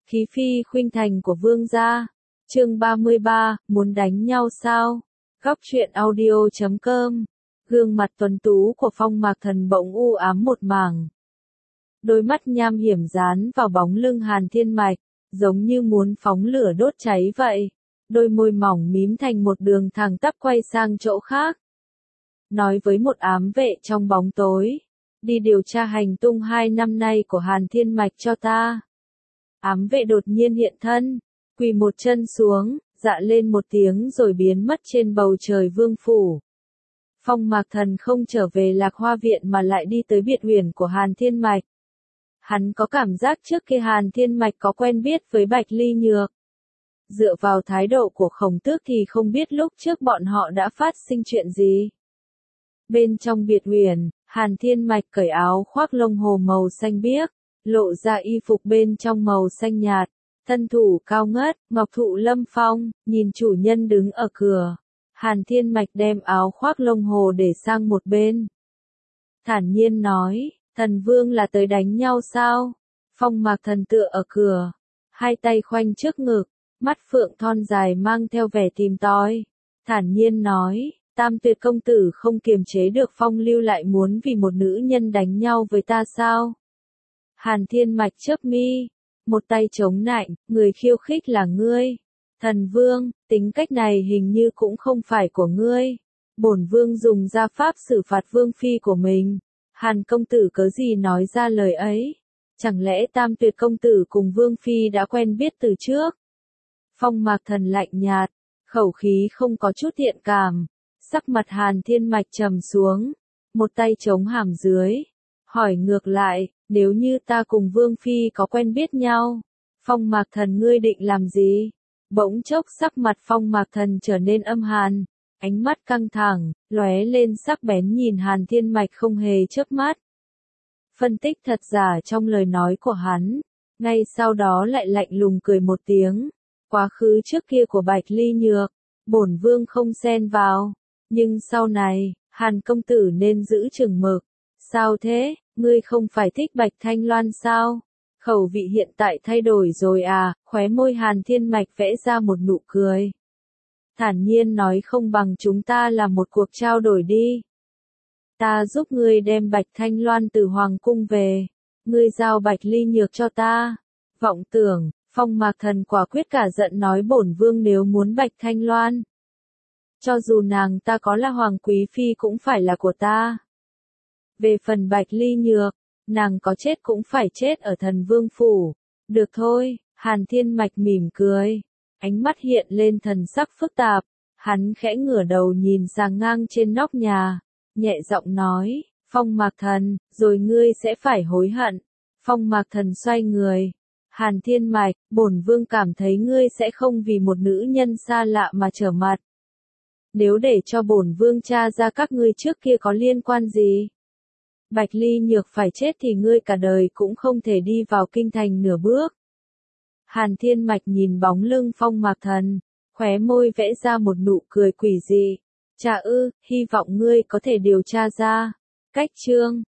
Khí phi khuynh thành của vương gia. Chương 33, muốn đánh nhau sao? Góc truyện audio.com. Gương mặt tuấn tú của Phong Mạc Thần bỗng u ám một mảng. Đôi mắt nham hiểm dán vào bóng lưng Hàn Thiên Mạch, giống như muốn phóng lửa đốt cháy vậy. Đôi môi mỏng mím thành một đường thẳng tắp quay sang chỗ khác. Nói với một ám vệ trong bóng tối, đi điều tra hành tung 2 năm nay của Hàn Thiên Mạch cho ta. Ám vệ đột nhiên hiện thân, quỳ một chân xuống, dạ lên một tiếng rồi biến mất trên bầu trời vương phủ. Phong Mạc Thần không trở về Lạc Hoa Viện mà lại đi tới biệt uyển của Hàn Thiên Mạch. Hắn có cảm giác trước kia Hàn Thiên Mạch có quen biết với Bạch Ly Nhược. Dựa vào thái độ của Khổng Tước thì không biết lúc trước bọn họ đã phát sinh chuyện gì. Bên trong biệt uyển, Hàn Thiên Mạch cởi áo khoác lông hồ màu xanh biếc, lộ ra y phục bên trong màu xanh nhạt, thân thủ cao ngất, ngọc thụ lâm phong, nhìn chủ nhân đứng ở cửa. Hàn Thiên Mạch đem áo khoác lông hồ để sang một bên. Thản nhiên nói, thần vương là tới đánh nhau sao? Phong Mạc Thần tựa ở cửa, hai tay khoanh trước ngực, mắt phượng thon dài mang theo vẻ tìm tòi. Thản nhiên nói, Tam Tuyệt công tử không kiềm chế được phong lưu lại muốn vì một nữ nhân đánh nhau với ta sao? Hàn Thiên Mạch chớp mi, một tay chống nạnh, người khiêu khích là ngươi. Thần vương, tính cách này hình như cũng không phải của ngươi. Bổn vương dùng gia pháp xử phạt vương phi của mình. Hàn công tử cớ gì nói ra lời ấy? Chẳng lẽ Tam Tuyệt công tử cùng vương phi đã quen biết từ trước? Phong Mạc Thần lạnh nhạt, khẩu khí không có chút thiện cảm. Sắc mặt Hàn Thiên Mạch trầm xuống, một tay chống hàm dưới, hỏi ngược lại, nếu như ta cùng vương phi có quen biết nhau, Phong Mạc Thần ngươi định làm gì? Bỗng chốc sắc mặt Phong Mạc Thần trở nên âm hàn, ánh mắt căng thẳng, lóe lên sắc bén nhìn Hàn Thiên Mạch không hề chớp mắt. Phân tích thật giả trong lời nói của hắn, ngay sau đó lại lạnh lùng cười một tiếng. Quá khứ trước kia của Bạch Ly Nhược, bổn vương không xen vào, nhưng sau này, Hàn công tử nên giữ chừng mực. Sao thế, ngươi không phải thích Bạch Thanh Loan sao? Khẩu vị hiện tại thay đổi rồi à? Khóe môi Hàn Thiên Mạch vẽ ra một nụ cười. Thản nhiên nói, không bằng chúng ta làm một cuộc trao đổi đi. Ta giúp ngươi đem Bạch Thanh Loan từ Hoàng cung về, ngươi giao Bạch Ly Nhược cho ta. Vọng tưởng, Phong Mạc Thần quả quyết cả giận nói, bổn vương nếu muốn Bạch Thanh Loan, cho dù nàng ta có là hoàng quý phi cũng phải là của ta. Về phần Bạch Ly Nhược, nàng có chết cũng phải chết ở Thần Vương phủ. Được thôi, Hàn Thiên Mạch mỉm cười, ánh mắt hiện lên thần sắc phức tạp. Hắn khẽ ngửa đầu nhìn sang ngang trên nóc nhà, nhẹ giọng nói, Phong Mạc Thần, rồi ngươi sẽ phải hối hận. Phong Mạc Thần xoay người. Hàn Thiên Mạch, bổn vương cảm thấy ngươi sẽ không vì một nữ nhân xa lạ mà trở mặt. Nếu để cho bổn vương tra ra các ngươi trước kia có liên quan gì, Bạch Ly Nhược phải chết thì ngươi cả đời cũng không thể đi vào kinh thành nửa bước. Hàn Thiên Mạch nhìn bóng lưng Phong Mạc Thần, khóe môi vẽ ra một nụ cười quỷ dị. Chà ư, hy vọng ngươi có thể điều tra ra. Cách chương